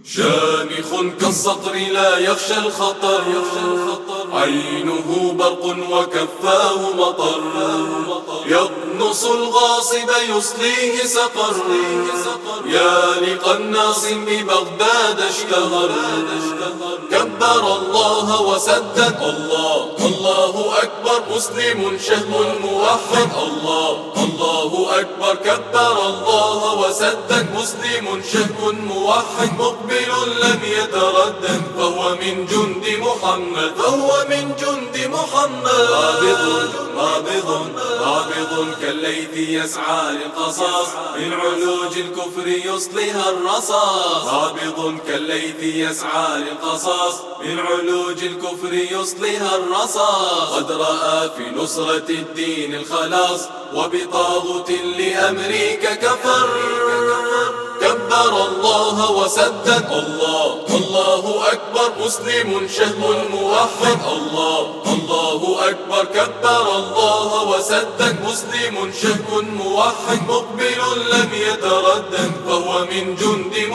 شامخ كالصقر لا يخشى الخطر، عينه برق وكفاه مطر، يقنص الغاصب يصليه سقر، يا لقناص ببغداد اشتهر. كبر الله وسدد الله أكبر، مسلم شهم موحد الله أكبر. كبر الله وسدد، مسلم شهم موحد، مقبل لم يتردد، فهو من جند محمد، رابض كالليث يسعى للقصاص، من علوج الكفر يصليها الرصاص. رابض كالليث يسعى للقصاص، من علوج الكفر يصليها الرصاص. قد رأى في نصرة الدين الخلاص، وبطاغوت لأمريكا كفر. كبر الله وسدد الله أكبر، مسلم شهم موحد الله أكبر. كبر الله وسدد، مسلم شهم موحد، مقبل لم يتردد، فهو من جند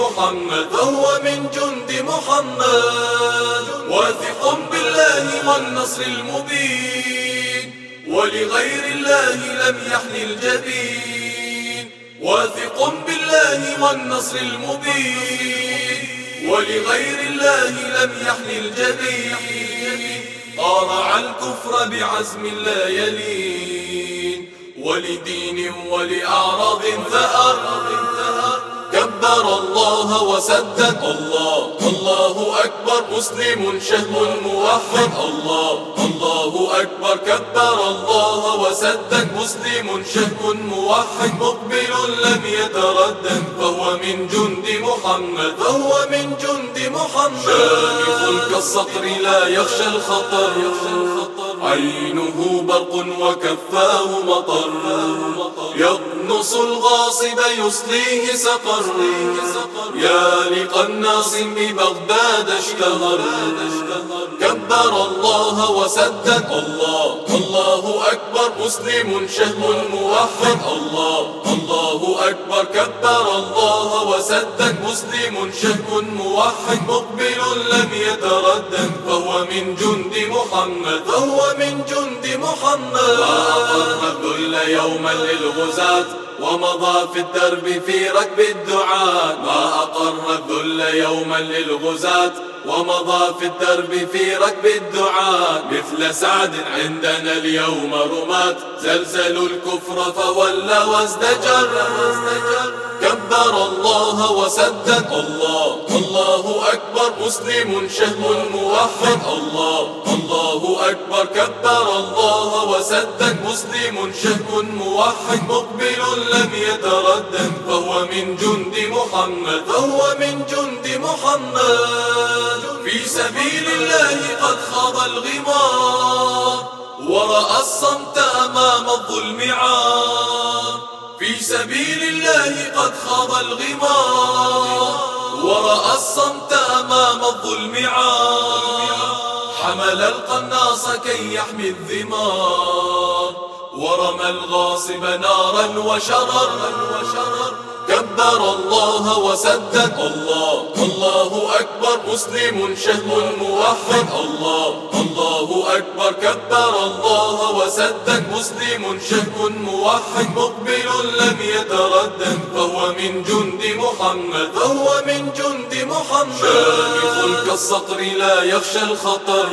محمد، واثق بالله والنصر المبين، ولغير الله لم يحن الجبين. واثق بالله والنصر المبين، ولغير الله لم يحن الجبين. قارع الكفر بعزم لا يلين، ولدين ولأعراض ثأر. كبر الله وسدد الله أكبر، مسلم شهم موحد الله أكبر. كبر الله وسدد، مسلم شهم موحد، مقبل لم يتردد، فهو من جند محمد، شامخ كالصقر لا يخشى الخطر، عينه برق وكفاه مطر، يقنص الغاصب يصليه سقر، يا لقناص ببغداد اشتهر. كبر الله وسدد الله أكبر، مسلم شهم موحد الله أكبر. كبر الله وسدد، مسلم شهم موحد، مقبل لم يتردد، فهو من جند محمد، ما أقر الذل يوما للغزاة، ومضى في الدرب في ركب الدعاة. ما أقر الذل يوما للغزاة، ومضى في الدرب في ركب الدعاة. مثل سعد عندنا اليوم رماة، زلزلوا الكفر فولى وازدجر. كبر الله وسدد الله أكبر، مسلم شهم موحد الله أكبر. كبر الله وسدد، مسلم شهم موحد، مقبل لم يتردد، فهو من جند محمد، في سبيل الله قد خاض الغمار، ورأى الصمت أمام الظلم عار. في سبيل الله قد خاض الغمار، ورأى الصمت أمام الظلم عار. حمل القناص كي يحمي الذمار، ورمى الغاصب نارا وشرر. كبر الله وسدد الله أكبر، مسلم شهم موحد الله أكبر. كبر الله وسدد، مسلم شهم موحد، مقبل لم يتردد، فهو من جند محمد، شامخ كالصقر لا يخشى الخطر،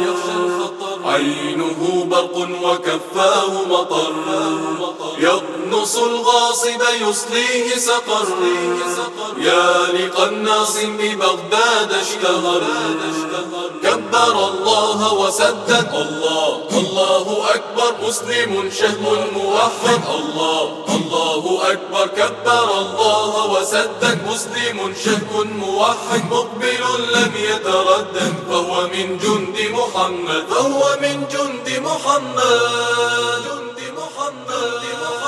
عينه برق وكفاه مطر، يقنص الغاصب يصليه سقر، يا لقناص ببغداد اشتهر. كبر الله وسدد الله أكبر، مسلم شهم موحد الله أكبر. كبر الله وسدد، مسلم شهم موحد، مقبل لم يتردد، فهو من جند محمد،